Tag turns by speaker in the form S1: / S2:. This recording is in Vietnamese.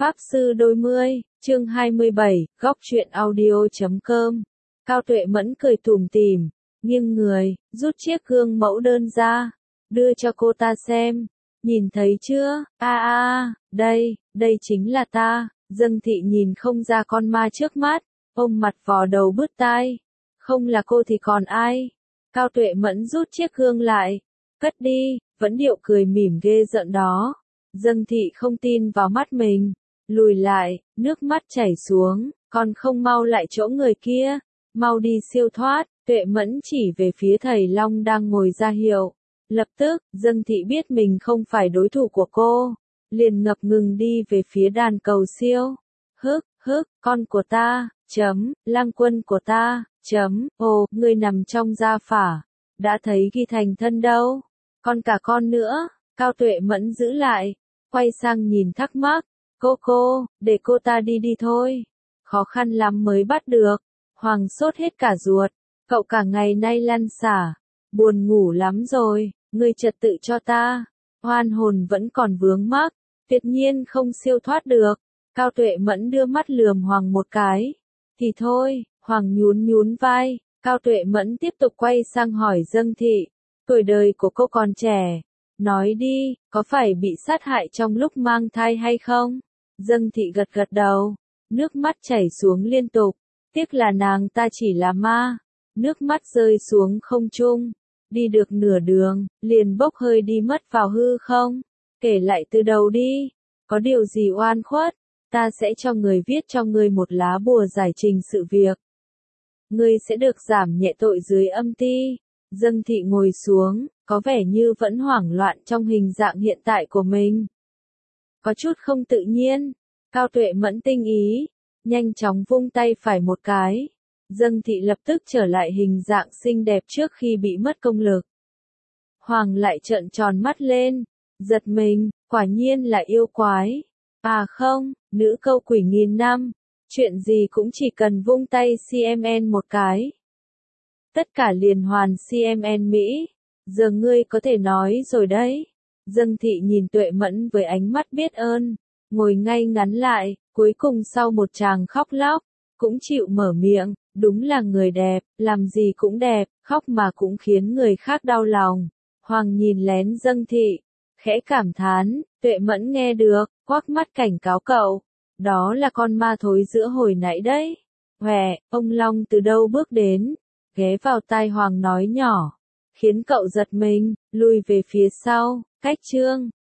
S1: Pháp Sư Đôi Mươi, chương 27, góc truyện audio.com. Cao Tuệ Mẫn cười tủm tỉm, nghiêng người, rút chiếc gương mẫu đơn ra, đưa cho cô ta xem. Nhìn thấy chưa? Đây chính là ta. Dâng Thị nhìn không ra con ma trước mắt, ôm mặt vò đầu bứt tai. Không là cô thì còn ai? Cao Tuệ Mẫn rút chiếc gương lại, cất đi, vẫn điệu cười mỉm ghê rợn đó. Dâng Thị không tin vào mắt mình, lùi lại, nước mắt chảy xuống, còn không mau lại chỗ người kia, mau đi siêu thoát. Tuệ Mẫn chỉ về phía thầy Long đang ngồi ra hiệu. Lập tức, Dâng Thị biết mình không phải đối thủ của cô, liền ngập ngừng đi về phía đàn cầu siêu. Con của ta, lang quân của ta, ồ, ngươi nằm trong gia phả, đã thấy ghi thành thân đâu, còn cả con nữa. Cao Tuệ Mẫn giữ lại, quay sang nhìn thắc mắc, cô, để cô ta đi thôi, khó khăn lắm mới bắt được. Hoàng sốt hết cả ruột, cậu cả ngày nay lăn xả, buồn ngủ lắm rồi, ngươi trật tự cho ta, oan hồn vẫn còn vướng mắc, tuyệt nhiên không siêu thoát được. Cao Tuệ Mẫn đưa mắt lườm Hoàng một cái, thì thôi. Hoàng nhún vai. Cao Tuệ Mẫn tiếp tục quay sang hỏi Dâng Thị, tuổi đời của cô còn trẻ, nói đi, có phải bị sát hại trong lúc mang thai hay không? Dâng Thị gật đầu, nước mắt chảy xuống liên tục, tiếc là nàng ta chỉ là ma. Nước mắt rơi xuống không trung, đi được nửa đường, liền bốc hơi đi mất vào hư không. Kể lại từ đầu đi, có điều gì oan khuất, ta sẽ cho người viết cho ngươi một lá bùa giải trình sự việc. Ngươi sẽ được giảm nhẹ tội dưới âm ti. Dâng Thị ngồi xuống, có vẻ như vẫn hoảng loạn trong hình dạng hiện tại của mình. Có chút không tự nhiên. Cao Tuệ Mẫn tinh ý, nhanh chóng vung tay phải một cái. Dâng Thị lập tức trở lại hình dạng xinh đẹp trước khi bị mất công lực. Hoàng lại trợn tròn mắt lên, giật mình, quả nhiên là yêu quái. À không, nữ câu quỷ nghìn năm, chuyện gì cũng chỉ cần vung tay CMN một cái, tất cả liền hoàn CMN Mỹ. Giờ ngươi có thể nói rồi đấy. Dâng Thị nhìn Tuệ Mẫn với ánh mắt biết ơn, ngồi ngay ngắn lại, cuối cùng sau một tràng khóc lóc, cũng chịu mở miệng, đúng là người đẹp, làm gì cũng đẹp, khóc mà cũng khiến người khác đau lòng. Hoàng nhìn lén Dâng Thị, khẽ cảm thán. Tuệ Mẫn nghe được, quắc mắt cảnh cáo cậu, đó là con ma thối giữa hồi nãy đấy. Ông Long từ đâu bước đến, ghé vào tai Hoàng nói nhỏ, khiến cậu giật mình, lùi về phía sau. Cách chương